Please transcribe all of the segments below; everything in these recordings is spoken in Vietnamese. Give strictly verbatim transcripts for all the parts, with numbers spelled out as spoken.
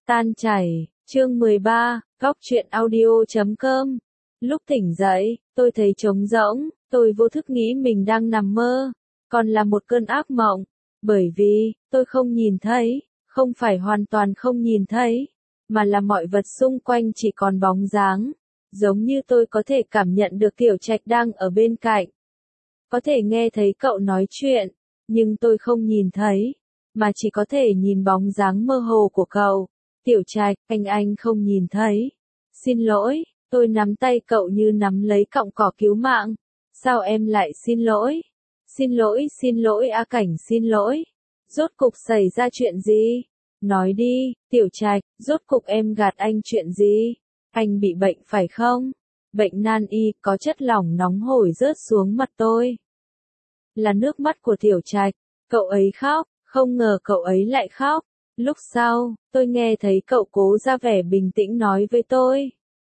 Tan chảy, chương mười ba, góc truyện audio chấm com. Lúc tỉnh dậy, tôi thấy trống rỗng, tôi vô thức nghĩ mình đang nằm mơ, còn là một cơn ác mộng, bởi vì, tôi không nhìn thấy, không phải hoàn toàn không nhìn thấy, mà là mọi vật xung quanh chỉ còn bóng dáng, giống như tôi có thể cảm nhận được Tiểu Trạch đang ở bên cạnh. Có thể nghe thấy cậu nói chuyện, nhưng tôi không nhìn thấy, mà chỉ có thể nhìn bóng dáng mơ hồ của cậu. Tiểu Trạch, anh anh không nhìn thấy. Xin lỗi, tôi nắm tay cậu như nắm lấy cọng cỏ cứu mạng. Sao em lại xin lỗi? Xin lỗi, xin lỗi A Cảnh, xin lỗi. Rốt cục xảy ra chuyện gì? Nói đi, Tiểu Trạch, rốt cục em gạt anh chuyện gì? Anh bị bệnh phải không? Bệnh nan y, có chất lỏng nóng hổi rớt xuống mặt tôi. Là nước mắt của Tiểu Trạch. Cậu ấy khóc, không ngờ cậu ấy lại khóc. Lúc sau, tôi nghe thấy cậu cố ra vẻ bình tĩnh nói với tôi.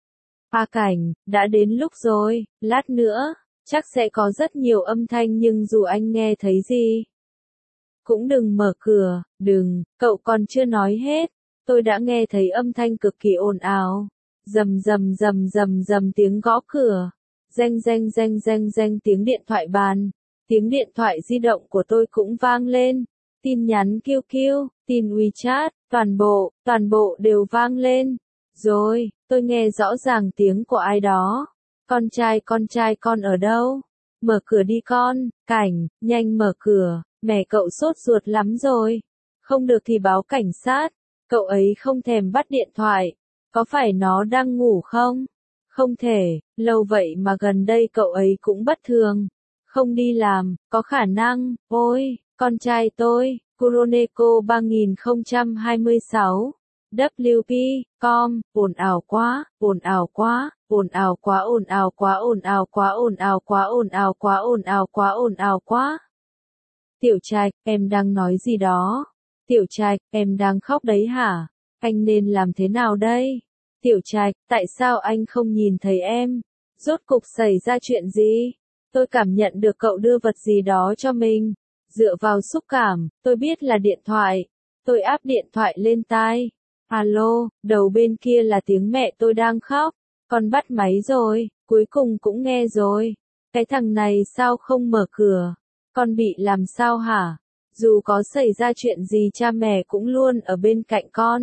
A Cảnh, đã đến lúc rồi, lát nữa, chắc sẽ có rất nhiều âm thanh nhưng dù anh nghe thấy gì, cũng đừng mở cửa, đừng, cậu còn chưa nói hết. Tôi đã nghe thấy âm thanh cực kỳ ồn ào. Rầm rầm rầm rầm rầm tiếng gõ cửa. Reng reng reng reng reng tiếng điện thoại bàn. Tiếng điện thoại di động của tôi cũng vang lên. Tin nhắn Q Q, tin WeChat, toàn bộ, toàn bộ đều vang lên. Rồi, tôi nghe rõ ràng tiếng của ai đó. Con trai, con trai con ở đâu? Mở cửa đi con, Cảnh, nhanh mở cửa, mẹ cậu sốt ruột lắm rồi. Không được thì báo cảnh sát. Cậu ấy không thèm bắt điện thoại. Có phải nó đang ngủ không? Không thể, lâu vậy mà gần đây cậu ấy cũng bất thường. Không đi làm, có khả năng, ôi, con trai tôi, Kuroneko ba không hai sáu, W P, com, ồn ào quá, ồn ào quá, ồn ào quá, ồn ào quá, ồn ào quá, ồn ào quá, ồn ào quá, ồn ào quá, ồn ào quá. Tiểu Trạch, em đang nói gì đó? Tiểu Trạch, em đang khóc đấy hả? Anh nên làm thế nào đây? Tiểu Trạch, tại sao anh không nhìn thấy em? Rốt cục xảy ra chuyện gì? Tôi cảm nhận được cậu đưa vật gì đó cho mình. Dựa vào xúc cảm, tôi biết là điện thoại. Tôi áp điện thoại lên tai. Alo, đầu bên kia là tiếng mẹ tôi đang khóc. Con bắt máy rồi, cuối cùng cũng nghe rồi. Cái thằng này sao không mở cửa? Con bị làm sao hả? Dù có xảy ra chuyện gì cha mẹ cũng luôn ở bên cạnh con.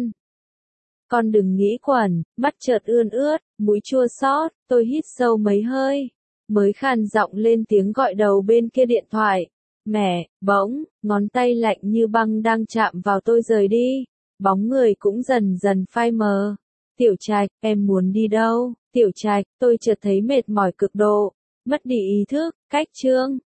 Con đừng nghĩ quẩn, mắt chợt ươn ướt, mũi chua xót, tôi hít sâu mấy hơi. Mới khàn giọng lên tiếng gọi đầu bên kia điện thoại. Mẹ, bỗng, ngón tay lạnh như băng đang chạm vào tôi rời đi. Bóng người cũng dần dần phai mờ. Tiểu Trạch, em muốn đi đâu? Tiểu Trạch, tôi chợt thấy mệt mỏi cực độ. Mất đi ý thức, cách chương,